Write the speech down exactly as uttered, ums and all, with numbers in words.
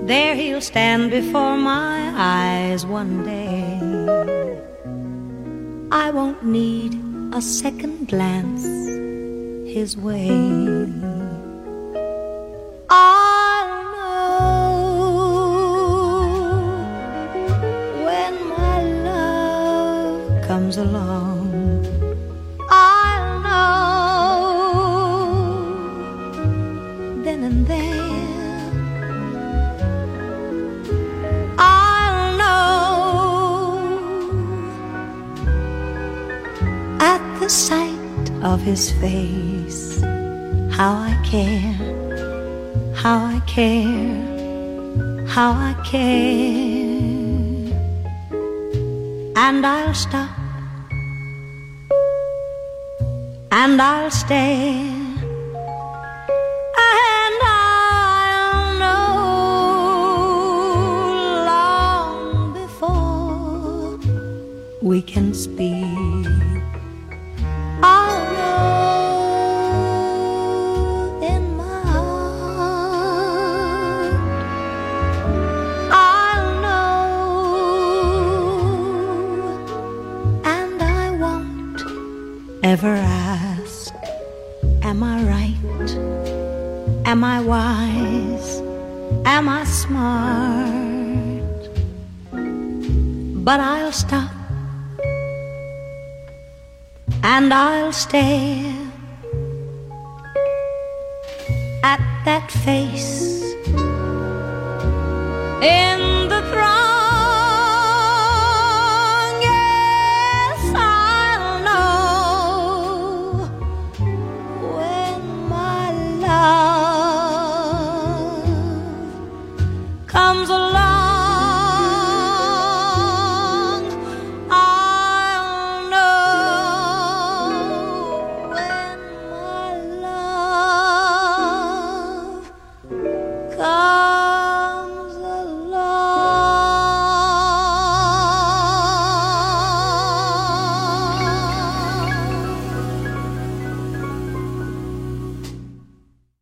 there he'll stand before my eyes one day. I won't need a second glance his way. I'll know when my love comes along. I'll know then and there. I'll know at the sight of his face how I care, how I care, how I care. And I'll stop and I'll stare, and I'll know long before we can speak. I'll know in my heart, I'll know, and I won't ever ask, am I right? Am I wise? Am I smart? But I'll stop and I'll stare at that face in the throng. Yes, I'll know when my love comes along.